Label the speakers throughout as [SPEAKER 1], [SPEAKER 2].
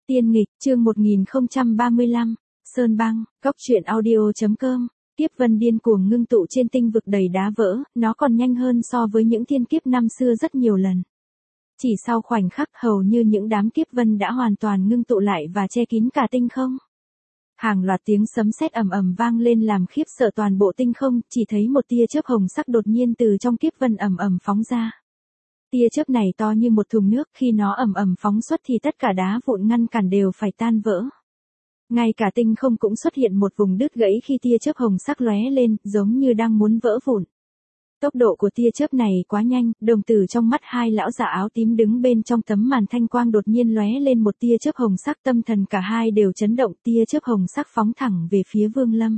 [SPEAKER 1] Tiên nghịch, chương 1035, Sơn băng, góc truyện audio.com. Kiếp vân điên cuồng ngưng tụ trên tinh vực đầy đá vỡ, nó còn nhanh hơn so với những thiên kiếp năm xưa rất nhiều lần. Chỉ sau khoảnh khắc hầu như những đám kiếp vân đã hoàn toàn ngưng tụ lại và che kín cả tinh không. Hàng loạt tiếng sấm sét ầm ầm vang lên làm khiếp sợ toàn bộ tinh không, chỉ thấy một tia chớp hồng sắc đột nhiên từ trong kiếp vân ầm ầm phóng ra. Tia chớp này to như một thùng nước, khi nó ầm ầm phóng xuất thì tất cả đá vụn ngăn cản đều phải tan vỡ. Ngay cả tinh không cũng xuất hiện một vùng đứt gãy khi tia chớp hồng sắc lóe lên, giống như đang muốn vỡ vụn. Tốc độ của tia chớp này quá nhanh, đồng tử trong mắt hai lão già áo tím đứng bên trong tấm màn thanh quang đột nhiên lóe lên một tia chớp hồng sắc, tâm thần cả hai đều chấn động, tia chớp hồng sắc phóng thẳng về phía Vương Lâm.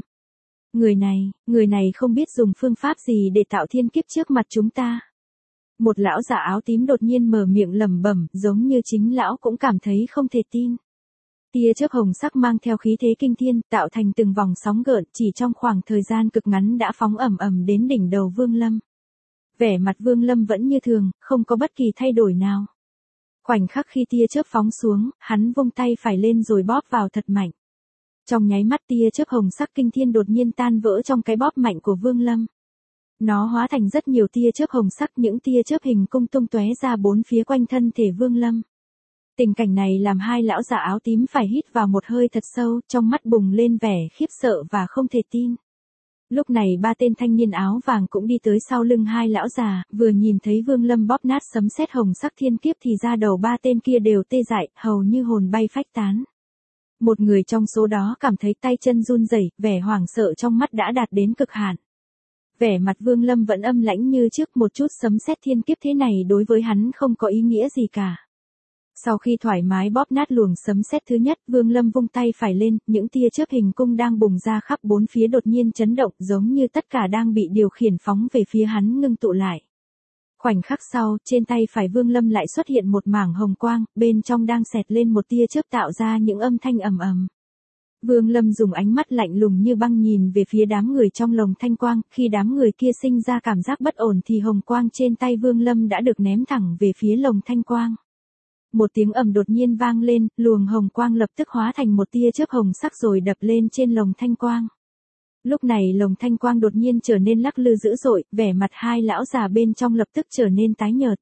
[SPEAKER 1] Người này không biết dùng phương pháp gì để tạo thiên kiếp trước mặt chúng ta. Một lão già áo tím đột nhiên mở miệng lẩm bẩm, giống như chính lão cũng cảm thấy không thể tin. Tia chớp hồng sắc mang theo khí thế kinh thiên, tạo thành từng vòng sóng gợn, chỉ trong khoảng thời gian cực ngắn đã phóng ầm ầm đến đỉnh đầu Vương Lâm. Vẻ mặt Vương Lâm vẫn như thường, không có bất kỳ thay đổi nào. Khoảnh khắc khi tia chớp phóng xuống, hắn vung tay phải lên rồi bóp vào thật mạnh. Trong nháy mắt tia chớp hồng sắc kinh thiên đột nhiên tan vỡ trong cái bóp mạnh của Vương Lâm. Nó hóa thành rất nhiều tia chớp hồng sắc, những tia chớp hình cung tung tóe ra bốn phía quanh thân thể Vương Lâm. Tình cảnh này làm hai lão già áo tím phải hít vào một hơi thật sâu, trong mắt bùng lên vẻ khiếp sợ và không thể tin. Lúc này ba tên thanh niên áo vàng cũng đi tới sau lưng hai lão già, vừa nhìn thấy Vương Lâm bóp nát sấm sét hồng sắc thiên kiếp thì ra đầu ba tên kia đều tê dại, hầu như hồn bay phách tán. Một người trong số đó cảm thấy tay chân run rẩy, vẻ hoảng sợ trong mắt đã đạt đến cực hạn. Vẻ mặt Vương Lâm vẫn âm lãnh như trước, một chút sấm sét thiên kiếp thế này đối với hắn không có ý nghĩa gì cả. Sau khi thoải mái bóp nát luồng sấm sét thứ nhất, Vương Lâm vung tay phải lên, những tia chớp hình cung đang bùng ra khắp bốn phía đột nhiên chấn động, giống như tất cả đang bị điều khiển phóng về phía hắn ngưng tụ lại. Khoảnh khắc sau, trên tay phải Vương Lâm lại xuất hiện một mảng hồng quang, bên trong đang xẹt lên một tia chớp tạo ra những âm thanh ầm ầm. Vương Lâm dùng ánh mắt lạnh lùng như băng nhìn về phía đám người trong lồng thanh quang, khi đám người kia sinh ra cảm giác bất ổn thì hồng quang trên tay Vương Lâm đã được ném thẳng về phía lồng thanh quang. Một tiếng ầm đột nhiên vang lên, luồng hồng quang lập tức hóa thành một tia chớp hồng sắc rồi đập lên trên lồng thanh quang. Lúc này lồng thanh quang đột nhiên trở nên lắc lư dữ dội, vẻ mặt hai lão già bên trong lập tức trở nên tái nhợt.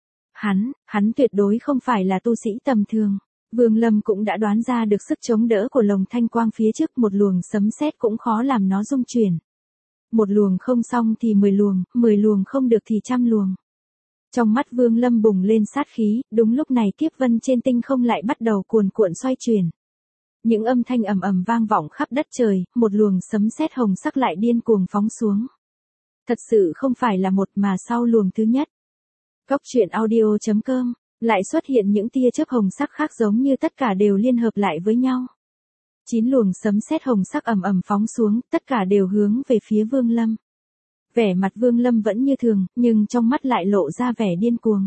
[SPEAKER 1] Hắn tuyệt đối không phải là tu sĩ tầm thường. Vương Lâm cũng đã đoán ra được sức chống đỡ của lồng thanh quang phía trước, một luồng sấm sét cũng khó làm nó rung chuyển. Một luồng không xong thì 10 luồng không được thì 100 luồng. Trong mắt Vương Lâm bùng lên sát khí, đúng lúc này kiếp vân trên tinh không lại bắt đầu cuồn cuộn xoay chuyển. Những âm thanh ầm ầm vang vọng khắp đất trời, một luồng sấm sét hồng sắc lại điên cuồng phóng xuống. Thật sự không phải là một mà sau luồng thứ nhất. Góc truyện audio.com, lại xuất hiện những tia chớp hồng sắc khác giống như tất cả đều liên hợp lại với nhau. 9 luồng sấm sét hồng sắc ầm ầm phóng xuống, tất cả đều hướng về phía Vương Lâm. Vẻ mặt Vương Lâm vẫn như thường, nhưng trong mắt lại lộ ra vẻ điên cuồng.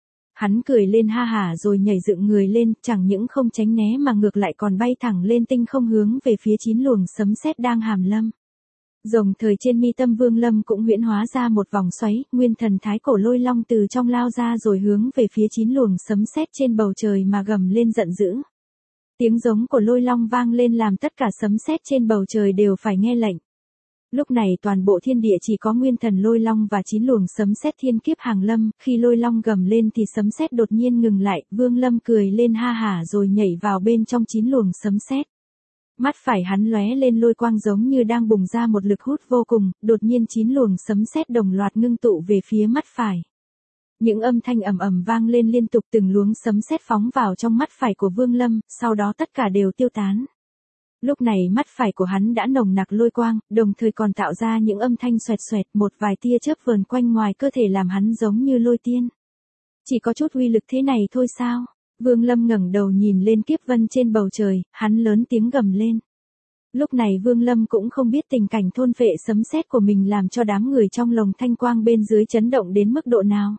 [SPEAKER 1] Hắn cười lên ha hả rồi nhảy dựng người lên, chẳng những không tránh né mà ngược lại còn bay thẳng lên tinh không hướng về phía 9 luồng sấm sét đang hàm lâm. Đồng thời trên mi tâm Vương Lâm cũng huyễn hóa ra một vòng xoáy, nguyên thần thái cổ lôi long từ trong lao ra rồi hướng về phía 9 luồng sấm sét trên bầu trời mà gầm lên giận dữ. Tiếng giống của lôi long vang lên làm tất cả sấm sét trên bầu trời đều phải nghe lệnh. Lúc này toàn bộ thiên địa chỉ có nguyên thần lôi long và 9 luồng sấm sét thiên kiếp hàng lâm, khi lôi long gầm lên thì sấm sét đột nhiên ngừng lại, Vương Lâm cười lên ha hả rồi nhảy vào bên trong 9 luồng sấm sét. Mắt phải hắn lóe lên lôi quang giống như đang bùng ra một lực hút vô cùng, đột nhiên 9 luồng sấm sét đồng loạt ngưng tụ về phía mắt phải. Những âm thanh ầm ầm vang lên liên tục, từng luồng sấm sét phóng vào trong mắt phải của Vương Lâm, sau đó tất cả đều tiêu tán. Lúc này mắt phải của hắn đã nồng nặc lôi quang, đồng thời còn tạo ra những âm thanh xoẹt xoẹt, một vài tia chớp vờn quanh ngoài cơ thể làm hắn giống như lôi tiên. Chỉ có chút uy lực thế này thôi sao? Vương Lâm ngẩng đầu nhìn lên kiếp vân trên bầu trời, hắn lớn tiếng gầm lên. Lúc này Vương Lâm cũng không biết tình cảnh thôn phệ sấm sét của mình làm cho đám người trong lồng thanh quang bên dưới chấn động đến mức độ nào.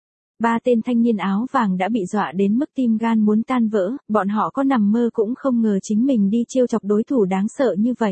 [SPEAKER 1] Ba tên thanh niên áo vàng đã bị dọa đến mức tim gan muốn tan vỡ, bọn họ có nằm mơ cũng không ngờ chính mình đi trêu chọc đối thủ đáng sợ như vậy.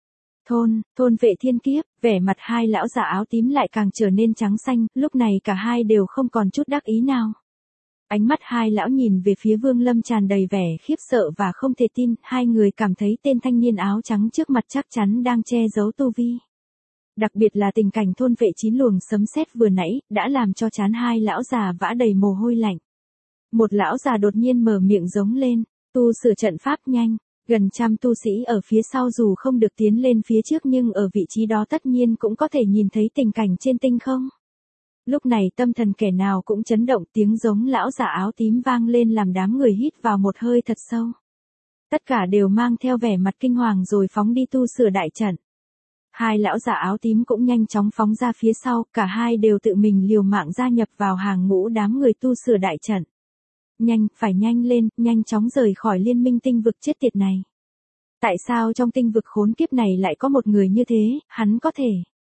[SPEAKER 1] Thôn vệ thiên kiếp, vẻ mặt hai lão già áo tím lại càng trở nên trắng xanh, lúc này cả hai đều không còn chút đắc ý nào. Ánh mắt hai lão nhìn về phía Vương Lâm tràn đầy vẻ khiếp sợ và không thể tin, hai người cảm thấy tên thanh niên áo trắng trước mặt chắc chắn đang che giấu tu vi. Đặc biệt là tình cảnh thôn vệ 9 luồng sấm sét vừa nãy, đã làm cho trán hai lão già vã đầy mồ hôi lạnh. Một lão già đột nhiên mở miệng giống lên, tu sửa trận pháp nhanh, gần trăm tu sĩ ở phía sau dù không được tiến lên phía trước nhưng ở vị trí đó tất nhiên cũng có thể nhìn thấy tình cảnh trên tinh không. Lúc này tâm thần kẻ nào cũng chấn động, tiếng giống lão già áo tím vang lên làm đám người hít vào một hơi thật sâu. Tất cả đều mang theo vẻ mặt kinh hoàng rồi phóng đi tu sửa đại trận. Hai lão già áo tím cũng nhanh chóng phóng ra phía sau, cả hai đều tự mình liều mạng gia nhập vào hàng ngũ đám người tu sửa đại trận. Nhanh, phải nhanh lên, nhanh chóng rời khỏi liên minh tinh vực chết tiệt này. Tại sao trong tinh vực khốn kiếp này lại có một người như thế, hắn có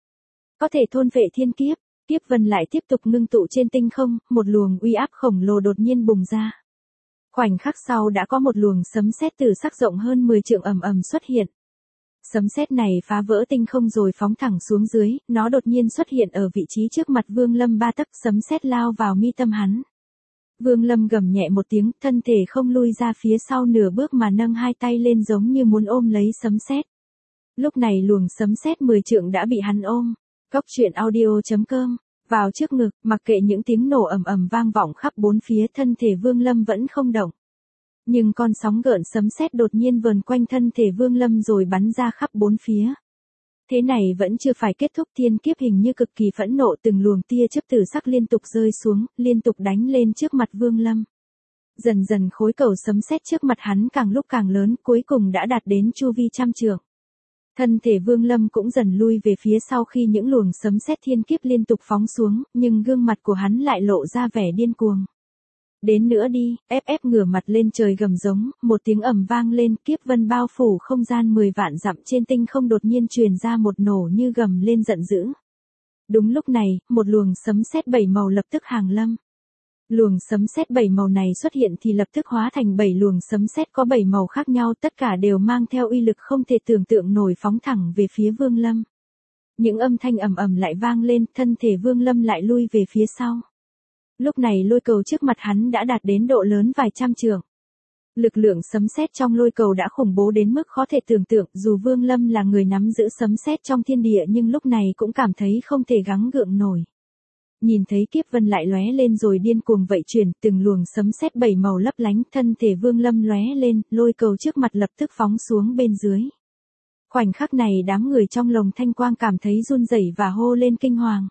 [SPEAKER 1] thể thôn vệ thiên kiếp. Kiếp vân lại tiếp tục ngưng tụ trên tinh không, một luồng uy áp khổng lồ đột nhiên bùng ra. Khoảnh khắc sau đã có một luồng sấm sét từ sắc rộng hơn 10 trượng ầm ầm xuất hiện. Sấm sét này phá vỡ tinh không rồi phóng thẳng xuống dưới, nó đột nhiên xuất hiện ở vị trí trước mặt Vương Lâm 3 tấc, sấm sét lao vào mi tâm hắn. Vương Lâm gầm nhẹ một tiếng, thân thể không lui ra phía sau nửa bước mà nâng hai tay lên giống như muốn ôm lấy sấm sét. Lúc này luồng sấm sét 10 trượng đã bị hắn ôm. Cốc truyện audio.com, vào trước ngực, mặc kệ những tiếng nổ ầm ầm vang vọng khắp bốn phía, thân thể Vương Lâm vẫn không động. Nhưng con sóng gợn sấm sét đột nhiên vờn quanh thân thể Vương Lâm rồi bắn ra khắp bốn phía. Thế này vẫn chưa phải kết thúc, thiên kiếp hình như cực kỳ phẫn nộ, từng luồng tia chớp tử sắc liên tục rơi xuống, liên tục đánh lên trước mặt Vương Lâm. Dần dần khối cầu sấm sét trước mặt hắn càng lúc càng lớn, cuối cùng đã đạt đến chu vi trăm trượng. Thân thể Vương Lâm cũng dần lui về phía sau khi những luồng sấm sét thiên kiếp liên tục phóng xuống, nhưng gương mặt của hắn lại lộ ra vẻ điên cuồng. Đến nữa đi, ép ngửa mặt lên trời gầm giống, một tiếng ầm vang lên, kiếp vân bao phủ không gian 10 vạn dặm trên tinh không đột nhiên truyền ra một nổ như gầm lên giận dữ. Đúng lúc này, một luồng sấm sét 7 màu lập tức hàng lâm. Luồng sấm sét 7 màu này xuất hiện thì lập tức hóa thành 7 luồng sấm sét có 7 màu khác nhau, tất cả đều mang theo uy lực không thể tưởng tượng nổi phóng thẳng về phía Vương Lâm. Những âm thanh ầm ầm lại vang lên, thân thể Vương Lâm lại lui về phía sau. Lúc này lôi cầu trước mặt hắn đã đạt đến độ lớn vài trăm trượng. Lực lượng sấm sét trong lôi cầu đã khủng bố đến mức khó thể tưởng tượng, dù Vương Lâm là người nắm giữ sấm sét trong thiên địa nhưng lúc này cũng cảm thấy không thể gắng gượng nổi. Nhìn thấy kiếp vân lại lóe lên rồi điên cuồng vậy chuyển, từng luồng sấm sét 7 màu lấp lánh, thân thể Vương Lâm lóe lên, lôi cầu trước mặt lập tức phóng xuống bên dưới. Khoảnh khắc này đám người trong lồng thanh quang cảm thấy run rẩy và hô lên kinh hoàng.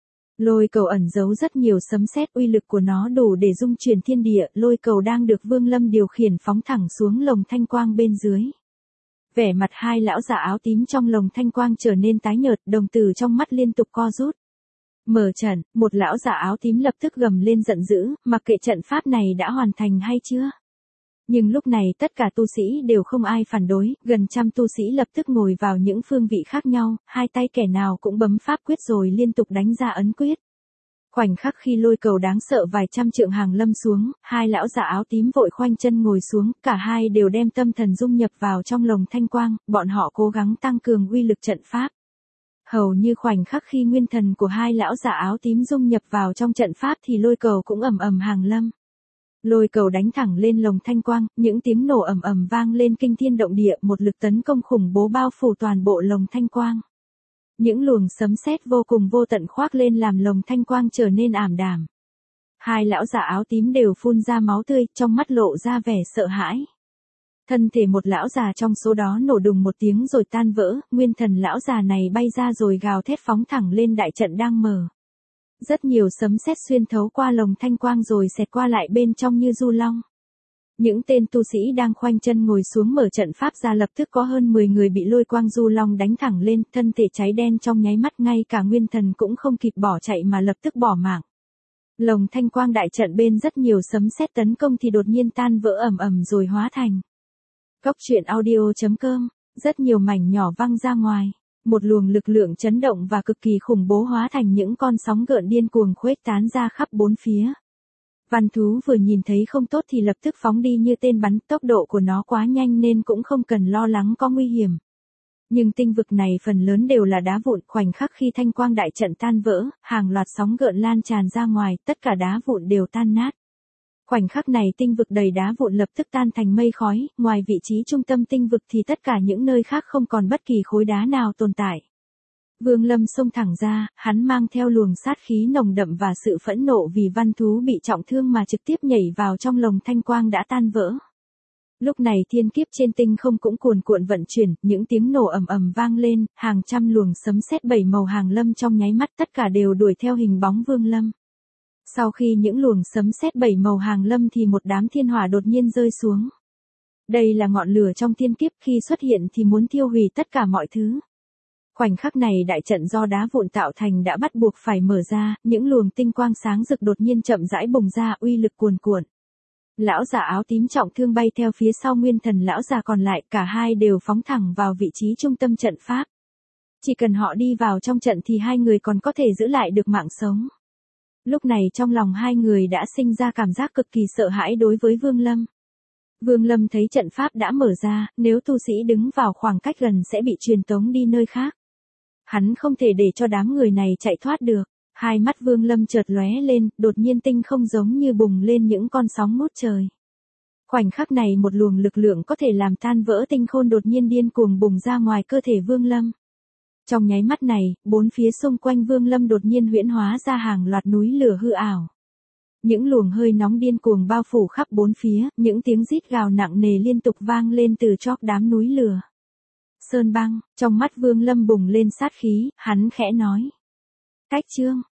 [SPEAKER 1] Lôi cầu ẩn giấu rất nhiều sấm sét, uy lực của nó đủ để dung chuyển thiên địa, lôi cầu đang được Vương Lâm điều khiển phóng thẳng xuống lồng thanh quang bên dưới. Vẻ mặt hai lão già áo tím trong lồng thanh quang trở nên tái nhợt, đồng tử trong mắt liên tục co rút. Mở trận, một lão già áo tím lập tức gầm lên giận dữ, mặc kệ trận pháp này đã hoàn thành hay chưa. Nhưng lúc này tất cả tu sĩ đều không ai phản đối, gần trăm tu sĩ lập tức ngồi vào những phương vị khác nhau, hai tay kẻ nào cũng bấm pháp quyết rồi liên tục đánh ra ấn quyết. Khoảnh khắc khi lôi cầu đáng sợ vài trăm trượng hàng lâm xuống, hai lão già áo tím vội khoanh chân ngồi xuống, cả hai đều đem tâm thần dung nhập vào trong lồng thanh quang, bọn họ cố gắng tăng cường uy lực trận pháp. Hầu như khoảnh khắc khi nguyên thần của hai lão già áo tím dung nhập vào trong trận pháp thì lôi cầu cũng ầm ầm hàng lâm. Lôi cầu đánh thẳng lên lồng thanh quang, những tiếng nổ ầm ầm vang lên kinh thiên động địa, một lực tấn công khủng bố bao phủ toàn bộ lồng thanh quang. Những luồng sấm sét vô cùng vô tận khoác lên làm lồng thanh quang trở nên ảm đạm. Hai lão già áo tím đều phun ra máu tươi, trong mắt lộ ra vẻ sợ hãi. Thân thể một lão già trong số đó nổ đùng một tiếng rồi tan vỡ, nguyên thần lão già này bay ra rồi gào thét phóng thẳng lên đại trận đang mở. Rất nhiều sấm sét xuyên thấu qua lồng thanh quang rồi xẹt qua lại bên trong như du long. Những tên tu sĩ đang khoanh chân ngồi xuống mở trận pháp ra lập tức có hơn 10 người bị lôi quang du long đánh thẳng lên, thân thể cháy đen trong nháy mắt, ngay cả nguyên thần cũng không kịp bỏ chạy mà lập tức bỏ mạng. Lồng thanh quang đại trận bên rất nhiều sấm sét tấn công thì đột nhiên tan vỡ ầm ầm rồi hóa thành. Cốc truyện audio.com, rất nhiều mảnh nhỏ văng ra ngoài. Một luồng lực lượng chấn động và cực kỳ khủng bố hóa thành những con sóng gợn điên cuồng khuếch tán ra khắp bốn phía. Văn thú vừa nhìn thấy không tốt thì lập tức phóng đi như tên bắn, tốc độ của nó quá nhanh nên cũng không cần lo lắng có nguy hiểm. Nhưng tinh vực này phần lớn đều là đá vụn, khoảnh khắc khi thanh quang đại trận tan vỡ, hàng loạt sóng gợn lan tràn ra ngoài, tất cả đá vụn đều tan nát. Khoảnh khắc này tinh vực đầy đá vụn lập tức tan thành mây khói, ngoài vị trí trung tâm tinh vực thì tất cả những nơi khác không còn bất kỳ khối đá nào tồn tại. Vương Lâm xông thẳng ra, hắn mang theo luồng sát khí nồng đậm và sự phẫn nộ vì văn thú bị trọng thương mà trực tiếp nhảy vào trong lồng thanh quang đã tan vỡ. Lúc này thiên kiếp trên tinh không cũng cuồn cuộn vận chuyển, những tiếng nổ ầm ầm vang lên, hàng trăm luồng sấm sét bảy màu hàng lâm trong nháy mắt tất cả đều đuổi theo hình bóng Vương Lâm. Sau khi những luồng sấm sét bảy màu hàng lâm thì một đám thiên hỏa đột nhiên rơi xuống. Đây là ngọn lửa trong thiên kiếp, khi xuất hiện thì muốn thiêu hủy tất cả mọi thứ. Khoảnh khắc này đại trận do đá vụn tạo thành đã bắt buộc phải mở ra, những luồng tinh quang sáng rực đột nhiên chậm rãi bùng ra, uy lực cuồn cuộn. Lão già áo tím trọng thương bay theo phía sau nguyên thần lão già còn lại, cả hai đều phóng thẳng vào vị trí trung tâm trận pháp. Chỉ cần họ đi vào trong trận thì hai người còn có thể giữ lại được mạng sống. Lúc này trong lòng hai người đã sinh ra cảm giác cực kỳ sợ hãi đối với Vương Lâm. Vương Lâm thấy trận pháp đã mở ra, nếu tu sĩ đứng vào khoảng cách gần sẽ bị truyền tống đi nơi khác. Hắn không thể để cho đám người này chạy thoát được. Hai mắt Vương Lâm chợt lóe lên, đột nhiên tinh không giống như bùng lên những con sóng ngút trời. Khoảnh khắc này một luồng lực lượng có thể làm tan vỡ tinh khôn đột nhiên điên cuồng bùng ra ngoài cơ thể Vương Lâm. Trong nháy mắt này, bốn phía xung quanh Vương Lâm đột nhiên huyễn hóa ra hàng loạt núi lửa hư ảo. Những luồng hơi nóng điên cuồng bao phủ khắp bốn phía, những tiếng rít gào nặng nề liên tục vang lên từ chóp đám núi lửa. Sơn băng, trong mắt Vương Lâm bùng lên sát khí, hắn khẽ nói. Cách chương.